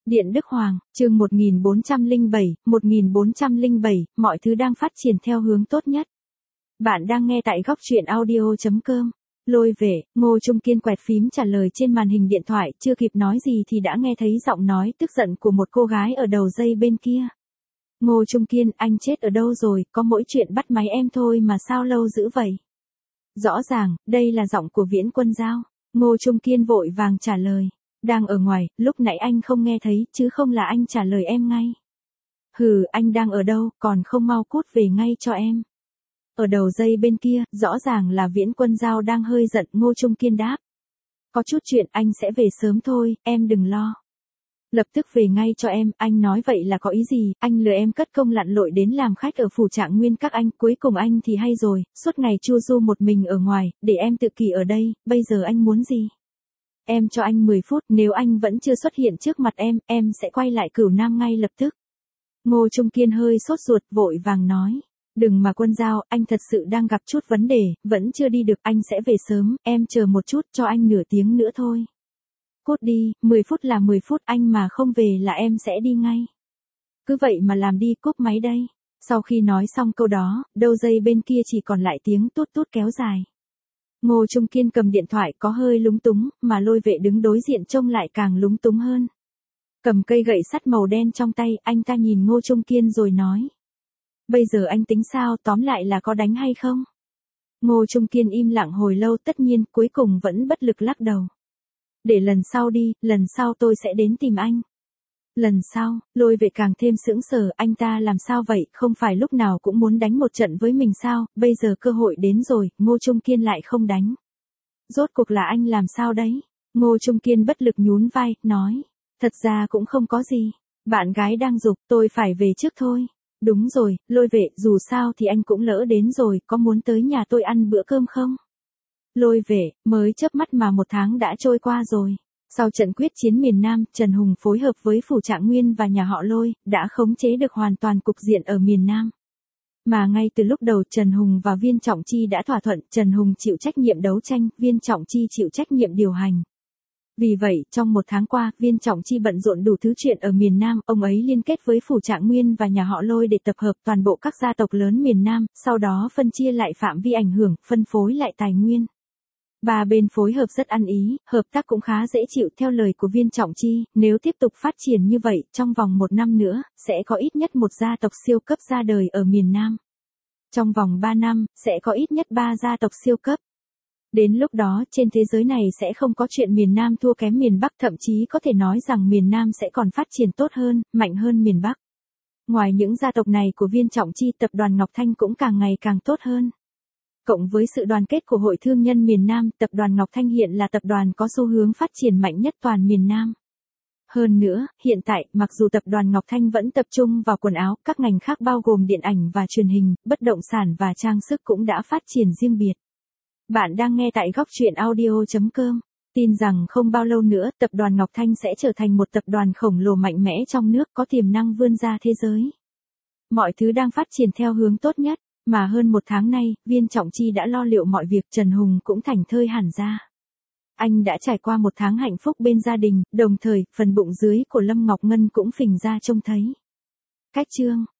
Điện Đức Hoàng, chương 1407, mọi thứ đang phát triển theo hướng tốt nhất. Bạn đang nghe tại góc truyện audio.com. Lôi về, Ngô Trung Kiên quẹt phím trả lời trên màn hình điện thoại, chưa kịp nói gì thì đã nghe thấy giọng nói tức giận của một cô gái ở đầu dây bên kia. Ngô Trung Kiên, anh chết ở đâu rồi, có mỗi chuyện bắt máy em thôi mà sao lâu dữ vậy? Rõ ràng, đây là giọng của Viễn Quân Giao. Ngô Trung Kiên vội vàng trả lời. Đang ở ngoài, lúc nãy anh không nghe thấy, chứ không là anh trả lời em ngay. Hừ, anh đang ở đâu, còn không mau cút về ngay cho em. Ở đầu dây bên kia, rõ ràng là Viễn Quân Giao đang hơi giận. Ngô Trung Kiên đáp. Có chút chuyện anh sẽ về sớm thôi, em đừng lo. Lập tức về ngay cho em, anh nói vậy là có ý gì, anh lừa em cất công lặn lội đến làm khách ở phủ Trạng Nguyên các anh, cuối cùng anh thì hay rồi, suốt ngày chu du một mình ở ngoài, để em tự kỷ ở đây, bây giờ anh muốn gì? Em cho anh 10 phút, nếu anh vẫn chưa xuất hiện trước mặt em sẽ quay lại Cửu Nam ngay lập tức. Ngô Trung Kiên hơi sốt ruột, vội vàng nói. Đừng mà Quân Giao, anh thật sự đang gặp chút vấn đề, vẫn chưa đi được, anh sẽ về sớm, em chờ một chút, cho anh nửa tiếng nữa thôi. Cút đi, 10 phút là 10 phút, anh mà không về là em sẽ đi ngay. Cứ vậy mà làm đi, cúp máy đây. Sau khi nói xong câu đó, đầu dây bên kia chỉ còn lại tiếng tút tút kéo dài. Ngô Trung Kiên cầm điện thoại có hơi lúng túng, mà Lôi Vệ đứng đối diện trông lại càng lúng túng hơn. Cầm cây gậy sắt màu đen trong tay, anh ta nhìn Ngô Trung Kiên rồi nói. Bây giờ anh tính sao, tóm lại là có đánh hay không? Ngô Trung Kiên im lặng hồi lâu, tất nhiên, cuối cùng vẫn bất lực lắc đầu. Để lần sau đi, lần sau tôi sẽ đến tìm anh. Lần sau, Lôi Vệ càng thêm sững sờ, anh ta làm sao vậy, không phải lúc nào cũng muốn đánh một trận với mình sao, bây giờ cơ hội đến rồi, Ngô Trung Kiên lại không đánh. Rốt cuộc là anh làm sao đấy? Ngô Trung Kiên bất lực nhún vai, nói. Thật ra cũng không có gì. Bạn gái đang giục, tôi phải về trước thôi. Đúng rồi, Lôi Vệ, dù sao thì anh cũng lỡ đến rồi, có muốn tới nhà tôi ăn bữa cơm không? Lôi Vệ, mới chớp mắt mà 1 tháng đã trôi qua rồi. Sau trận quyết chiến miền Nam, Trần Hùng phối hợp với phủ Trạng Nguyên và nhà họ Lôi, đã khống chế được hoàn toàn cục diện ở miền Nam. Mà ngay từ lúc đầu Trần Hùng và Viên Trọng Chi đã thỏa thuận, Trần Hùng chịu trách nhiệm đấu tranh, Viên Trọng Chi chịu trách nhiệm điều hành. Vì vậy, trong 1 tháng qua, Viên Trọng Chi bận rộn đủ thứ chuyện ở miền Nam, ông ấy liên kết với phủ Trạng Nguyên và nhà họ Lôi để tập hợp toàn bộ các gia tộc lớn miền Nam, sau đó phân chia lại phạm vi ảnh hưởng, phân phối lại tài nguyên. Ba bên phối hợp rất ăn ý, hợp tác cũng khá dễ chịu. Theo lời của Viên Trọng Chi, nếu tiếp tục phát triển như vậy, trong vòng 1 năm nữa, sẽ có ít nhất 1 gia tộc siêu cấp ra đời ở miền Nam. Trong vòng 3 năm, sẽ có ít nhất 3 gia tộc siêu cấp. Đến lúc đó, trên thế giới này sẽ không có chuyện miền Nam thua kém miền Bắc, thậm chí có thể nói rằng miền Nam sẽ còn phát triển tốt hơn, mạnh hơn miền Bắc. Ngoài những gia tộc này của Viên Trọng Chi, tập đoàn Ngọc Thanh cũng càng ngày càng tốt hơn. Cộng với sự đoàn kết của Hội Thương nhân miền Nam, tập đoàn Ngọc Thanh hiện là tập đoàn có xu hướng phát triển mạnh nhất toàn miền Nam. Hơn nữa, hiện tại, mặc dù tập đoàn Ngọc Thanh vẫn tập trung vào quần áo, các ngành khác bao gồm điện ảnh và truyền hình, bất động sản và trang sức cũng đã phát triển riêng biệt. Bạn đang nghe tại góc truyện audio.com. Tin rằng không bao lâu nữa, tập đoàn Ngọc Thanh sẽ trở thành một tập đoàn khổng lồ mạnh mẽ trong nước, có tiềm năng vươn ra thế giới. Mọi thứ đang phát triển theo hướng tốt nhất. Mà hơn 1 tháng nay, Viên Trọng Chi đã lo liệu mọi việc, Trần Hùng cũng thảnh thơi hẳn ra. Anh đã trải qua 1 tháng hạnh phúc bên gia đình, đồng thời, phần bụng dưới của Lâm Ngọc Ngân cũng phình ra trông thấy. Cách chương